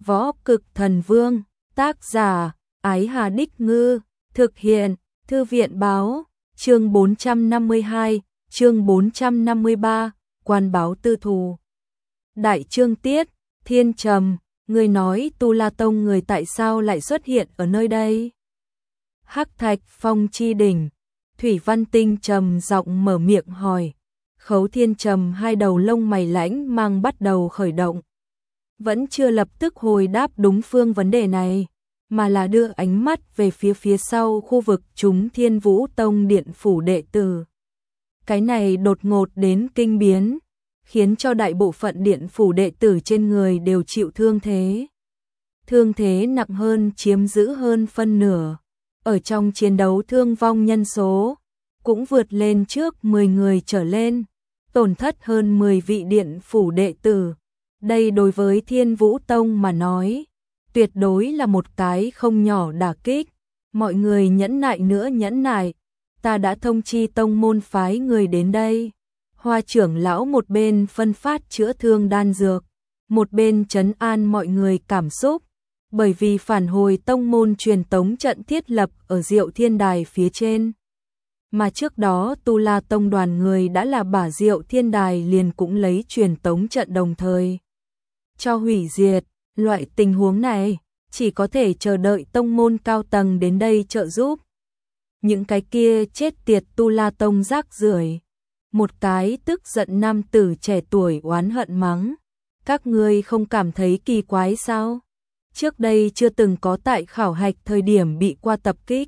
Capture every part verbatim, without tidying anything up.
Võ Cực Thần Vương, tác giả, Ái Hà Đích Ngư, thực hiện, Thư viện Báo, chương bốn trăm năm mươi hai, chương bốn trăm năm mươi ba, Quan báo tư thù. Đại chương tiết, Thiên Trầm, người nói Tu La Tông người tại sao lại xuất hiện ở nơi đây? Hắc Thạch Phong chi đỉnh, Thủy Văn Tinh trầm giọng mở miệng hỏi. Khấu Thiên Trầm hai đầu lông mày lãnh mang bắt đầu khởi động. Vẫn chưa lập tức hồi đáp đúng phương vấn đề này, mà là đưa ánh mắt về phía phía sau khu vực chúng Thiên Vũ Tông điện phủ đệ tử. Cái này đột ngột đến kinh biến, khiến cho đại bộ phận điện phủ đệ tử trên người đều chịu thương thế. Thương thế nặng hơn chiếm giữ hơn phân nửa. Ở trong chiến đấu thương vong nhân số cũng vượt lên trước mười người trở lên, tổn thất hơn mười vị điện phủ đệ tử. Đây đối với Thiên Vũ Tông mà nói, tuyệt đối là một cái không nhỏ đả kích. Mọi người nhẫn nại nữa nhẫn nại, ta đã thông chi tông môn phái người đến đây. Hoa trưởng lão một bên phân phát chữa thương đan dược, một bên trấn an mọi người cảm xúc, bởi vì phản hồi tông môn truyền tống trận thiết lập ở Diệu Thiên Đài phía trên. Mà trước đó Tu La Tông đoàn người đã là bả Diệu Thiên Đài liền cũng lấy truyền tống trận đồng thời cho hủy diệt. Loại tình huống này chỉ có thể chờ đợi tông môn cao tầng đến đây trợ giúp. Những cái kia chết tiệt Tu La Tông rác rưởi. Một cái tức giận nam tử trẻ tuổi oán hận mắng. Các ngươi không cảm thấy kỳ quái sao? Trước đây chưa từng có tại khảo hạch thời điểm bị qua tập kích.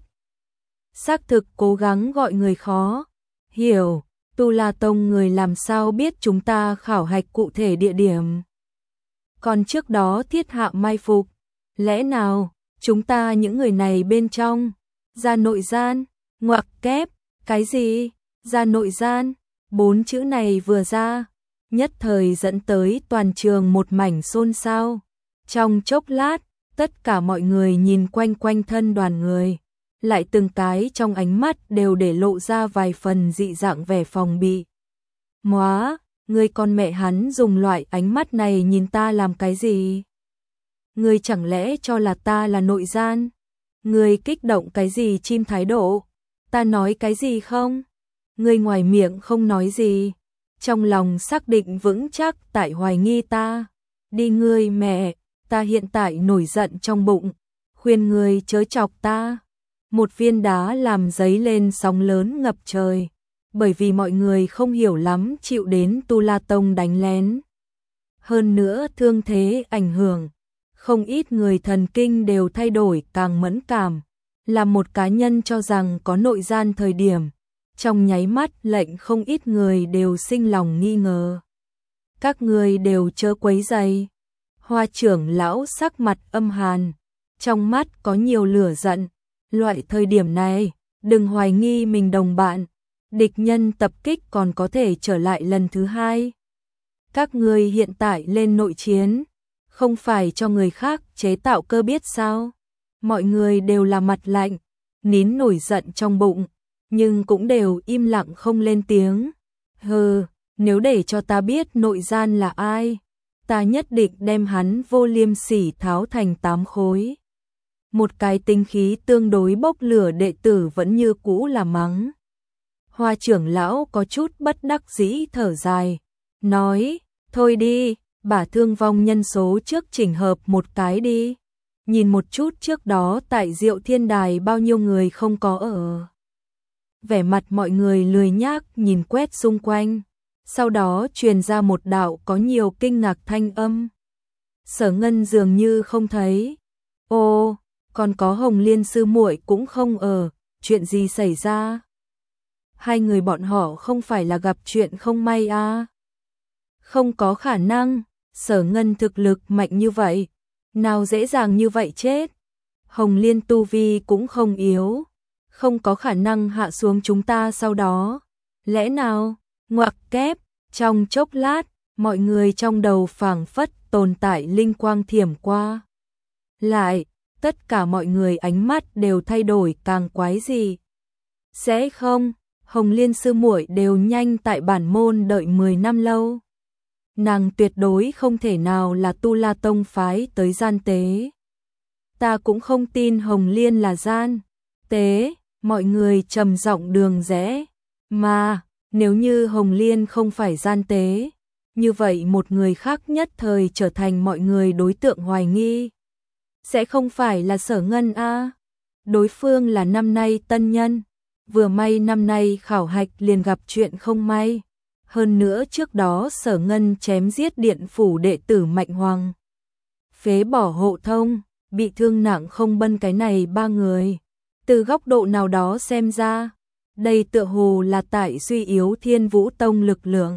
Xác thực cố gắng gọi người khó hiểu, Tu La Tông người làm sao biết chúng ta khảo hạch cụ thể địa điểm. Còn trước đó thiết hạ mai phục, lẽ nào chúng ta những người này bên trong ra nội gian? Ngoặc kép, cái gì? Ra nội gian? Bốn chữ này vừa ra, nhất thời dẫn tới toàn trường một mảnh xôn xao. Trong chốc lát, tất cả mọi người nhìn quanh quanh thân đoàn người, lại từng cái trong ánh mắt đều để lộ ra vài phần dị dạng vẻ phòng bị. Móa, người con mẹ hắn dùng loại ánh mắt này nhìn ta làm cái gì? Người chẳng lẽ cho là ta là nội gian? Người kích động cái gì chim thái độ? Ta nói cái gì không? Người ngoài miệng không nói gì, trong lòng xác định vững chắc tại hoài nghi ta. Đi ngươi mẹ, ta hiện tại nổi giận trong bụng, khuyên ngươi chớ chọc ta. Một viên đá làm dấy lên sóng lớn ngập trời, bởi vì mọi người không hiểu lắm chịu đến Tu La Tông đánh lén. Hơn nữa thương thế ảnh hưởng, không ít người thần kinh đều thay đổi càng mẫn cảm. Là một cá nhân cho rằng có nội gian thời điểm, trong nháy mắt lệnh không ít người đều sinh lòng nghi ngờ. Các người đều chớ quấy rầy. Hoa trưởng lão sắc mặt âm hàn, trong mắt có nhiều lửa giận. Loại thời điểm này, đừng hoài nghi mình đồng bạn, địch nhân tập kích còn có thể trở lại lần thứ hai. Các người hiện tại lên nội chiến, không phải cho người khác chế tạo cơ biết sao? Mọi người đều là mặt lạnh, nín nổi giận trong bụng, nhưng cũng đều im lặng không lên tiếng. Hừ, nếu để cho ta biết nội gian là ai, ta nhất định đem hắn vô liêm sỉ tháo thành tám khối. Một cái tinh khí tương đối bốc lửa đệ tử vẫn như cũ là mắng. Hoa trưởng lão có chút bất đắc dĩ thở dài, nói, thôi đi, bả thương vong nhân số trước chỉnh hợp một cái đi. Nhìn một chút trước đó tại Diệu Thiên Đài bao nhiêu người không có ở. Vẻ mặt mọi người lười nhác nhìn quét xung quanh, sau đó truyền ra một đạo có nhiều kinh ngạc thanh âm. Sở Ngân dường như không thấy. Ô, còn có Hồng Liên sư muội cũng không ở, chuyện gì xảy ra? Hai người bọn họ không phải là gặp chuyện không may à? Không có khả năng, Sở Ngân thực lực mạnh như vậy, nào dễ dàng như vậy chết. Hồng Liên tu vi cũng không yếu, không có khả năng hạ xuống chúng ta sau đó. Lẽ nào? Ngoặc kép, trong chốc lát, mọi người trong đầu phảng phất tồn tại linh quang thiểm qua. Lại, tất cả mọi người ánh mắt đều thay đổi càng quái gì. Sẽ không, Hồng Liên sư muội đều nhanh tại bản môn đợi mười năm lâu. nàng tuyệt đối không thể nào là Tu La Tông phái tới gian tế. Ta cũng không tin Hồng Liên là gian tế, mọi người trầm giọng đường rẽ. Mà, nếu như Hồng Liên không phải gian tế, như vậy một người khác nhất thời trở thành mọi người đối tượng hoài nghi. Sẽ không phải là Sở Ngân a? À? Đối phương là năm nay tân nhân, vừa may năm nay khảo hạch liền gặp chuyện không may. Hơn nữa trước đó Sở Ngân chém giết điện phủ đệ tử Mạnh Hoàng, phế bỏ hộ thông, bị thương nặng không bân cái này ba người. Từ góc độ nào đó xem ra, đây tựa hồ là tại suy yếu Thiên Vũ Tông lực lượng.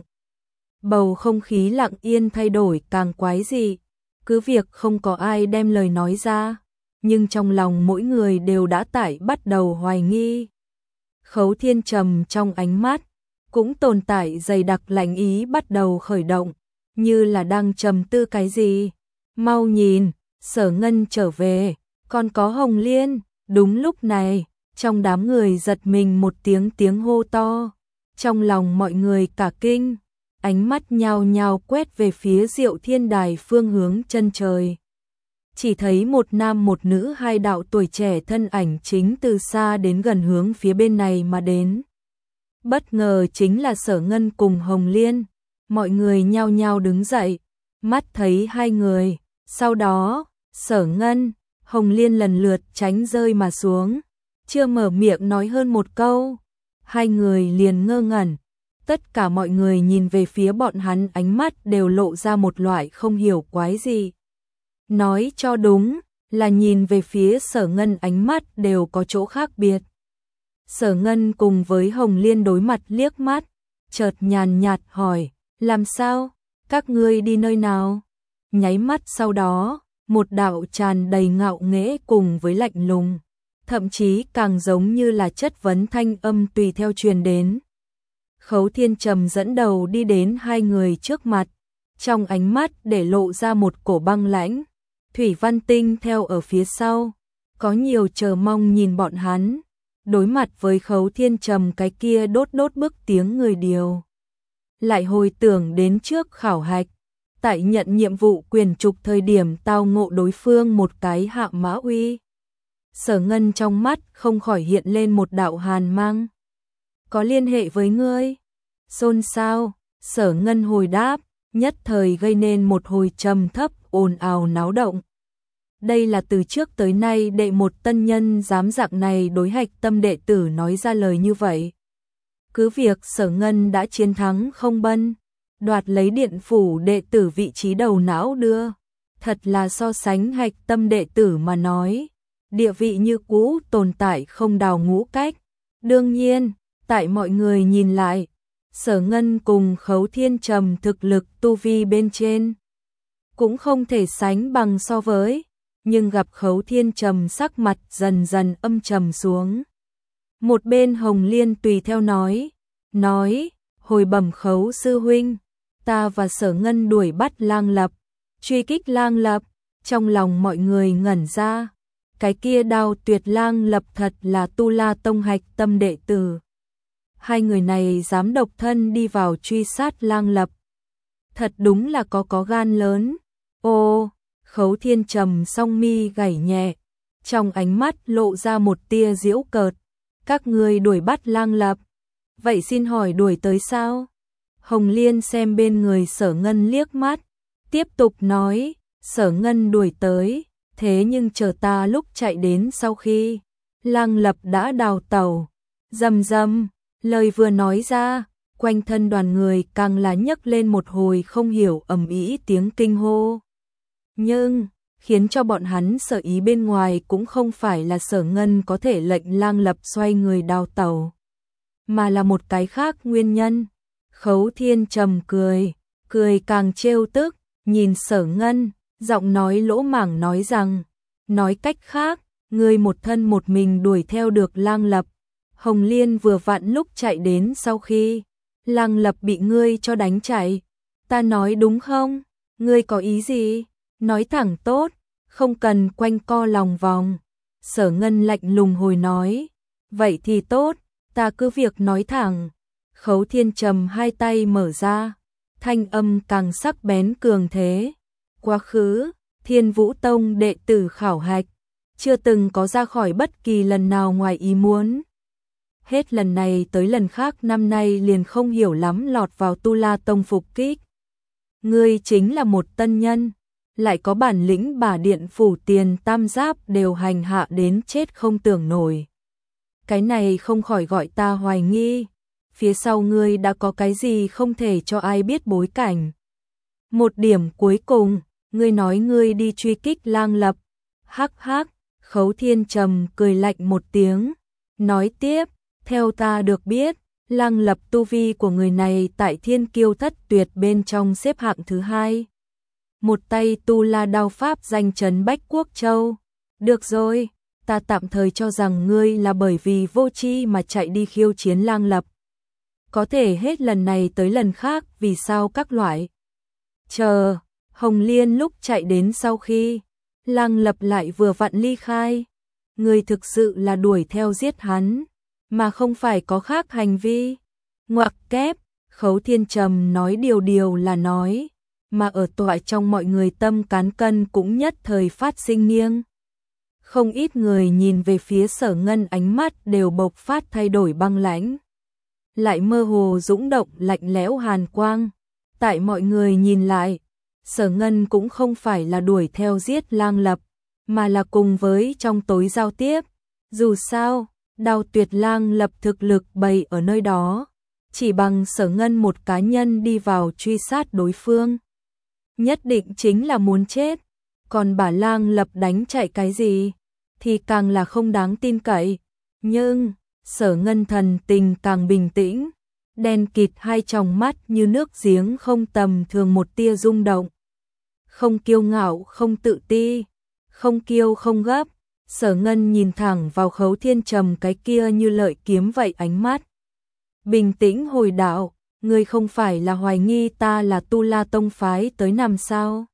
Bầu không khí lặng yên thay đổi càng quái dị, cứ việc không có ai đem lời nói ra, nhưng trong lòng mỗi người đều đã tại bắt đầu hoài nghi. Khấu Thiên Trầm trong ánh mắt cũng tồn tại dày đặc lạnh ý bắt đầu khởi động, như là đang trầm tư cái gì. Mau nhìn, Sở Ngân trở về, còn có Hồng Liên. Đúng lúc này, trong đám người giật mình một tiếng tiếng hô to, trong lòng mọi người cả kinh, ánh mắt nhao nhao quét về phía Diệu Thiên Đài phương hướng chân trời. Chỉ thấy một nam một nữ hai đạo tuổi trẻ thân ảnh chính từ xa đến gần hướng phía bên này mà đến. Bất ngờ chính là Sở Ngân cùng Hồng Liên, mọi người nhao nhao đứng dậy, mắt thấy hai người, sau đó, Sở Ngân, Hồng Liên lần lượt tránh rơi mà xuống, chưa mở miệng nói hơn một câu, hai người liền ngơ ngẩn. Tất cả mọi người nhìn về phía bọn hắn ánh mắt đều lộ ra một loại không hiểu quái gì. Nói cho đúng, là nhìn về phía Sở Ngân ánh mắt đều có chỗ khác biệt. Sở Ngân cùng với Hồng Liên đối mặt liếc mắt, chợt nhàn nhạt hỏi, làm sao, các ngươi đi nơi nào? Nháy mắt sau đó, một đạo tràn đầy ngạo nghễ cùng với lạnh lùng, thậm chí càng giống như là chất vấn thanh âm tùy theo truyền đến. Khấu Thiên Trầm dẫn đầu đi đến hai người trước mặt, trong ánh mắt để lộ ra một cổ băng lãnh. Thủy Văn Tinh theo ở phía sau, có nhiều chờ mong nhìn bọn hắn, đối mặt với Khấu Thiên Trầm cái kia đốt đốt bức tiếng người điều. Lại hồi tưởng đến trước khảo hạch, tại nhận nhiệm vụ quyền trục thời điểm tao ngộ đối phương một cái hạ mã uy. Sở Ngân trong mắt không khỏi hiện lên một đạo hàn mang. Có liên hệ với ngươi? Xôn xao, Sở Ngân hồi đáp, nhất thời gây nên một hồi trầm thấp ồn ào náo động. Đây là từ trước tới nay đệ một tân nhân dám dạng này đối hạch tâm đệ tử nói ra lời như vậy. Cứ việc Sở Ngân đã chiến thắng không bân, đoạt lấy điện phủ đệ tử vị trí đầu não đưa, thật là so sánh hạch tâm đệ tử mà nói, địa vị như cũ tồn tại không đào ngũ cách. Đương nhiên, tại mọi người nhìn lại, Sở Ngân cùng Khấu Thiên Trầm thực lực tu vi bên trên cũng không thể sánh bằng so với, nhưng gặp Khấu Thiên Trầm sắc mặt dần dần âm trầm xuống. Một bên Hồng Liên tùy theo nói, nói, hồi bẩm Khấu sư huynh, ta và Sở Ngân đuổi bắt Lang Lập, truy kích Lang Lập. Trong lòng mọi người ngẩn ra, cái kia Đao Tuyệt Lang Lập thật là Tu La Tông hạch tâm đệ tử. Hai người này dám độc thân đi vào truy sát Lang Lập, thật đúng là có có gan lớn. Ô, Khấu Thiên Trầm song mi gảy nhẹ, trong ánh mắt lộ ra một tia giễu cợt. Các ngươi đuổi bắt Lang Lập, vậy xin hỏi đuổi tới sao? Hồng Liên xem bên người Sở Ngân liếc mắt, tiếp tục nói, Sở Ngân đuổi tới, thế nhưng chờ ta lúc chạy đến sau khi Lang Lập đã đào tẩu. Rầm rầm, lời vừa nói ra, quanh thân đoàn người càng là nhấc lên một hồi không hiểu ầm ĩ tiếng kinh hô. Nhưng, khiến cho bọn hắn sợ ý bên ngoài cũng không phải là Sở Ngân có thể lệnh Lang Lập xoay người đào tẩu, mà là một cái khác nguyên nhân. Khấu Thiên Trầm cười, cười càng trêu tức, nhìn Sở Ngân, giọng nói lỗ mảng nói rằng, nói cách khác, ngươi một thân một mình đuổi theo được Lang Lập. Hồng Liên vừa vặn lúc chạy đến sau khi Lang Lập bị ngươi cho đánh chạy. Ta nói đúng không? Ngươi có ý gì? Nói thẳng tốt, không cần quanh co lòng vòng. Sở Ngân lạnh lùng hồi nói, vậy thì tốt, ta cứ việc nói thẳng. Khấu Thiên Trầm hai tay mở ra, thanh âm càng sắc bén cường thế. Quá khứ, Thiên Vũ Tông đệ tử khảo hạch, chưa từng có ra khỏi bất kỳ lần nào ngoài ý muốn. Hết lần này tới lần khác năm nay liền không hiểu lắm lọt vào Tu La Tông phục kích. Ngươi chính là một tân nhân, lại có bản lĩnh bả điện phủ tiền tam giáp đều hành hạ đến chết không tưởng nổi. Cái này không khỏi gọi ta hoài nghi, phía sau ngươi đã có cái gì không thể cho ai biết bối cảnh. Một điểm cuối cùng, ngươi nói ngươi đi truy kích Lang Lập. Hắc hắc, Khấu Thiên Trầm cười lạnh một tiếng, nói tiếp, theo ta được biết, Lang Lập tu vi của người này tại Thiên Kiêu Thất Tuyệt bên trong xếp hạng thứ hai. Một tay tu la đao pháp danh chấn Bách Quốc Châu. Được rồi, ta tạm thời cho rằng ngươi là bởi vì vô tri mà chạy đi khiêu chiến Lang Lập. Có thể hết lần này tới lần khác vì sao các loại. Chờ, Hồng Liên lúc chạy đến sau khi Lang Lập lại vừa vặn ly khai. Ngươi thực sự là đuổi theo giết hắn, mà không phải có khác hành vi. Ngoặc kép, Khấu Thiên Trầm nói điều điều là nói, mà ở tọa trong mọi người tâm cán cân cũng nhất thời phát sinh nghiêng. Không ít người nhìn về phía Sở Ngân ánh mắt đều bộc phát thay đổi băng lãnh, lại mơ hồ dũng động lạnh lẽo hàn quang. Tại mọi người nhìn lại, Sở Ngân cũng không phải là đuổi theo giết Lang Lập, mà là cùng với trong tối giao tiếp. Dù sao, Đao Tuyệt Lang Lập thực lực bày ở nơi đó, chỉ bằng Sở Ngân một cá nhân đi vào truy sát đối phương, nhất định chính là muốn chết. Còn bà Lang Lập đánh chạy cái gì, thì càng là không đáng tin cậy. Nhưng, Sở Ngân thần tình càng bình tĩnh, đen kịt hai tròng mắt như nước giếng không tầm thường một tia rung động. Không kiêu ngạo, không tự ti, không kiêu không gấp, Sở Ngân nhìn thẳng vào Khấu Thiên Trầm cái kia như lợi kiếm vậy ánh mắt. Bình tĩnh hồi đạo, ngươi không phải là hoài nghi ta là Tu La Tông phái tới nằm sao?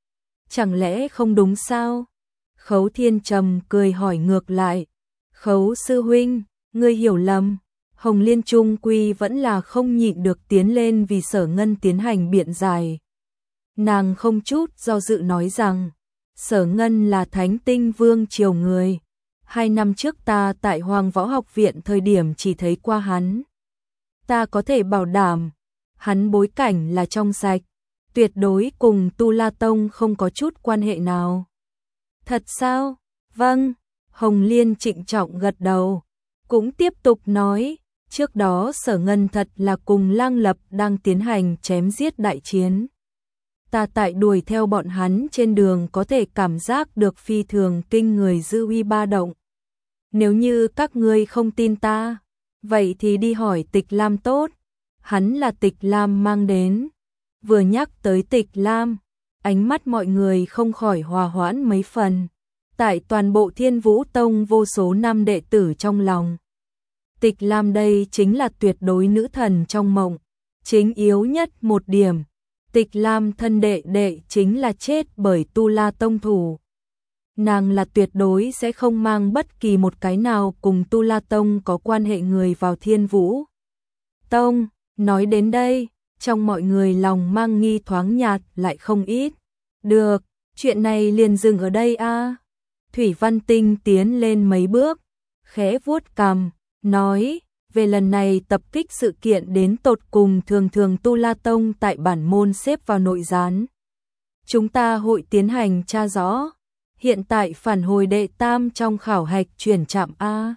Chẳng lẽ không đúng sao? Khấu Thiên Trầm cười hỏi ngược lại. Khấu sư huynh, ngươi hiểu lầm. Hồng Liên Trung quy vẫn là không nhịn được tiến lên vì Sở Ngân tiến hành biện giải. Nàng không chút do dự nói rằng, Sở Ngân là Thánh Tinh Vương triều người. Hai năm trước ta tại Hoàng Võ Học Viện thời điểm chỉ thấy qua hắn. Ta có thể bảo đảm, hắn bối cảnh là trong sạch, tuyệt đối cùng Tu La Tông không có chút quan hệ nào. Thật sao? Vâng, Hồng Liên trịnh trọng gật đầu, cũng tiếp tục nói, trước đó Sở Ngân thật là cùng Lang Lập đang tiến hành chém giết đại chiến. Ta tại đuổi theo bọn hắn trên đường có thể cảm giác được phi thường kinh người dư uy ba động. Nếu như các ngươi không tin ta, vậy thì đi hỏi Tịch Lam tốt, hắn là Tịch Lam mang đến. Vừa nhắc tới Tịch Lam, ánh mắt mọi người không khỏi hòa hoãn mấy phần. Tại toàn bộ Thiên Vũ Tông vô số năm đệ tử trong lòng, Tịch Lam đây chính là tuyệt đối nữ thần trong mộng. Chính yếu nhất một điểm, Tịch Lam thân đệ đệ chính là chết bởi Tu La Tông thủ. Nàng là tuyệt đối sẽ không mang bất kỳ một cái nào cùng Tu La Tông có quan hệ người vào Thiên Vũ Tông. Nói đến đây, trong mọi người lòng mang nghi thoáng nhạt lại không ít. Được, chuyện này liền dừng ở đây a. À. Thủy Văn Tinh tiến lên mấy bước, khẽ vuốt cằm, nói, về lần này tập kích sự kiện đến tột cùng thường thường Tu La Tông tại bản môn xếp vào nội gián. Chúng ta hội tiến hành tra rõ, hiện tại phản hồi đệ tam trong khảo hạch chuyển trạm A.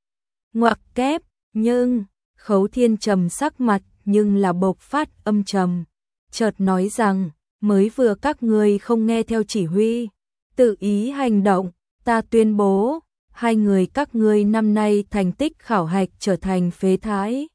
Ngoặc kép, nhưng, Khấu Thiên Trầm sắc mặt nhưng là bộc phát âm trầm, chợt nói rằng, mới vừa các ngươi không nghe theo chỉ huy, tự ý hành động, ta tuyên bố, hai người các ngươi năm nay thành tích khảo hạch trở thành phế thái.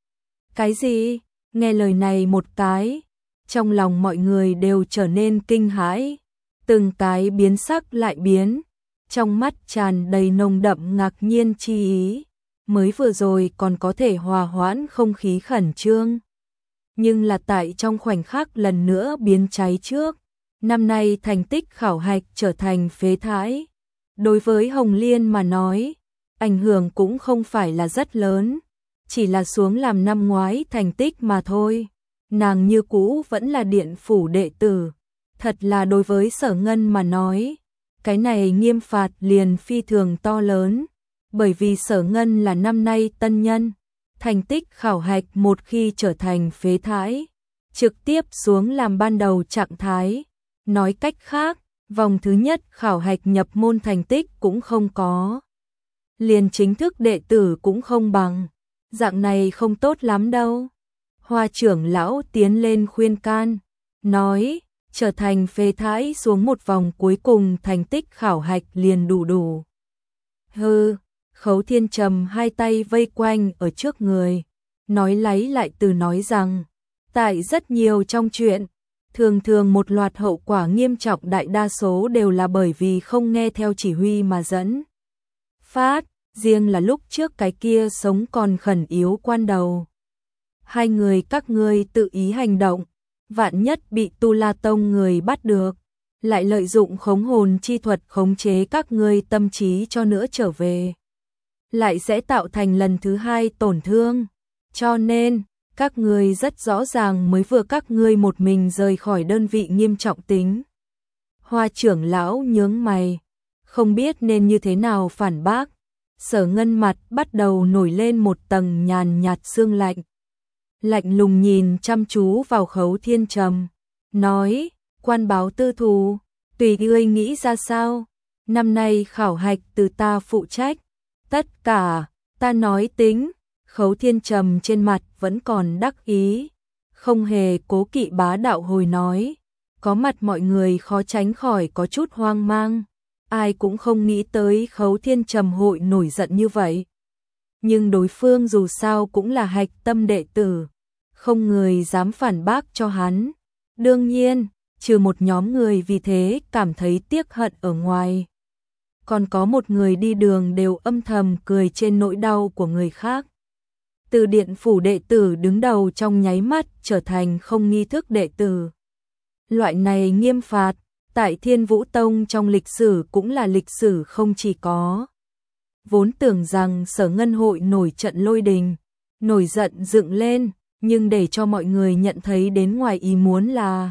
Cái gì? Nghe lời này một cái, trong lòng mọi người đều trở nên kinh hãi, từng cái biến sắc lại biến, trong mắt tràn đầy nồng đậm ngạc nhiên chi ý, mới vừa rồi còn có thể hòa hoãn không khí khẩn trương. Nhưng là tại trong khoảnh khắc lần nữa biến cháy trước, năm nay thành tích khảo hạch trở thành phế thái. Đối với Hồng Liên mà nói, ảnh hưởng cũng không phải là rất lớn, chỉ là xuống làm năm ngoái thành tích mà thôi. nàng như cũ vẫn là điện phủ đệ tử. Thật là đối với Sở Ngân mà nói, cái này nghiêm phạt liền phi thường to lớn, bởi vì Sở Ngân là năm nay tân nhân, thành tích khảo hạch một khi trở thành phế thải, trực tiếp xuống làm ban đầu trạng thái. Nói cách khác, vòng thứ nhất khảo hạch nhập môn thành tích cũng không có. Liền chính thức đệ tử cũng không bằng, dạng này không tốt lắm đâu. Hoa trưởng lão tiến lên khuyên can, nói, trở thành phế thải xuống một vòng cuối cùng thành tích khảo hạch liền đủ đủ. Hừ, Khấu Thiên Trầm hai tay vây quanh ở trước người, nói lấy lại từ nói rằng, tại rất nhiều trong chuyện, thường thường một loạt hậu quả nghiêm trọng đại đa số đều là bởi vì không nghe theo chỉ huy mà dẫn phát, riêng là lúc trước cái kia sống còn khẩn yếu quan đầu. Hai người các ngươi tự ý hành động, vạn nhất bị Tu La Tông người bắt được, lại lợi dụng khống hồn chi thuật khống chế các ngươi tâm trí cho nữa trở về, lại sẽ tạo thành lần thứ hai tổn thương. Cho nên, các ngươi rất rõ ràng mới vừa các ngươi một mình rời khỏi đơn vị nghiêm trọng tính. Hoa trưởng lão nhướng mày, không biết nên như thế nào phản bác. Sở Ngân mặt bắt đầu nổi lên một tầng nhàn nhạt sương lạnh. Lạnh lùng nhìn chăm chú vào Khấu Thiên Trầm, nói, quan báo tư thù, tùy ngươi nghĩ ra sao, năm nay khảo hạch từ ta phụ trách, tất cả, ta nói tính. Khấu Thiên Trầm trên mặt vẫn còn đắc ý, không hề cố kỵ bá đạo hồi nói, có mặt mọi người khó tránh khỏi có chút hoang mang, ai cũng không nghĩ tới Khấu Thiên Trầm hội nổi giận như vậy. Nhưng đối phương dù sao cũng là hạch tâm đệ tử, không người dám phản bác cho hắn. Đương nhiên, trừ một nhóm người vì thế cảm thấy tiếc hận ở ngoài, còn có một người đi đường đều âm thầm cười trên nỗi đau của người khác. Từ điện phủ đệ tử đứng đầu trong nháy mắt trở thành không nghi thức đệ tử. Loại này nghiêm phạt, tại Thiên Vũ Tông trong lịch sử cũng là lịch sử không chỉ có. Vốn tưởng rằng Sở Ngân hội nổi trận lôi đình, nổi giận dựng lên, nhưng để cho mọi người nhận thấy đến ngoài ý muốn là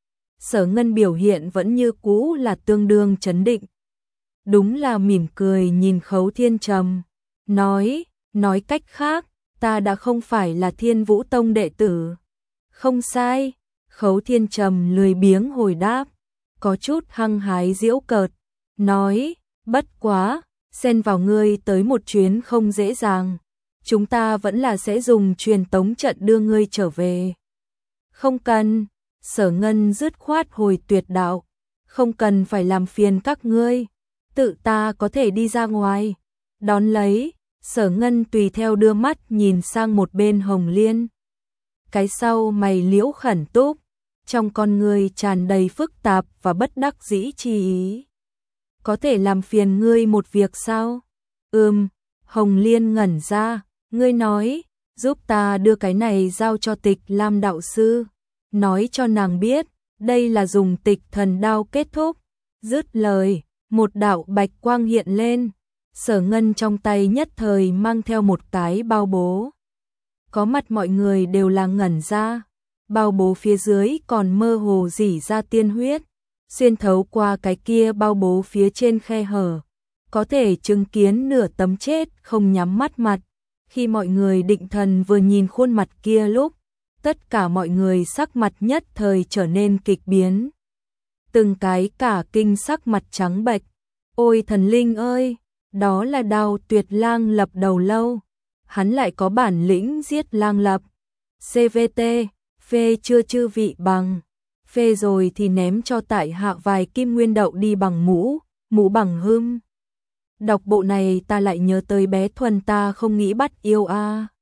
Sở Ngân biểu hiện vẫn như cũ là tương đương trấn định. Đúng là mỉm cười nhìn Khấu Thiên Trầm, nói, nói cách khác, ta đã không phải là Thiên Vũ Tông đệ tử. Không sai, Khấu Thiên Trầm lười biếng hồi đáp, có chút hăng hái giễu cợt, nói, bất quá, xen vào ngươi tới một chuyến không dễ dàng, chúng ta vẫn là sẽ dùng truyền tống trận đưa ngươi trở về. Không cần, Sở Ngân dứt khoát hồi tuyệt đạo, không cần phải làm phiền các ngươi, tự ta có thể đi ra ngoài. Đón lấy, Sở Ngân tùy theo đưa mắt nhìn sang một bên Hồng Liên. Cái sau mày liễu khẩn túc, trong con người tràn đầy phức tạp và bất đắc dĩ chi ý. Có thể làm phiền ngươi một việc sao? Ừm, Hồng Liên ngẩn ra, ngươi nói, giúp ta đưa cái này giao cho Tịch Lam đạo sư, nói cho nàng biết, đây là dùng Tịch Thần Đao kết thúc. Dứt lời, một đạo bạch quang hiện lên, Sở Ngân trong tay nhất thời mang theo một cái bao bố. Có mặt mọi người đều là ngẩn ra, bao bố phía dưới còn mơ hồ rỉ ra tiên huyết, xuyên thấu qua cái kia bao bố phía trên khe hở, có thể chứng kiến nửa tấm chết không nhắm mắt mặt. Khi mọi người định thần vừa nhìn khuôn mặt kia lúc, tất cả mọi người sắc mặt nhất thời trở nên kịch biến. Từng cái cả kinh sắc mặt trắng bệch. Ôi thần linh ơi, đó là Đao Tuyệt Lang Lập đầu lâu, hắn lại có bản lĩnh giết Lang Lập. xê vê tê, phê chưa chư vị bằng, phê rồi thì ném cho tại hạ vài kim nguyên đậu đi bằng mũ, mũ bằng hươm. Đọc bộ này ta lại nhớ tới bé Thuần ta không nghĩ bắt yêu a. À.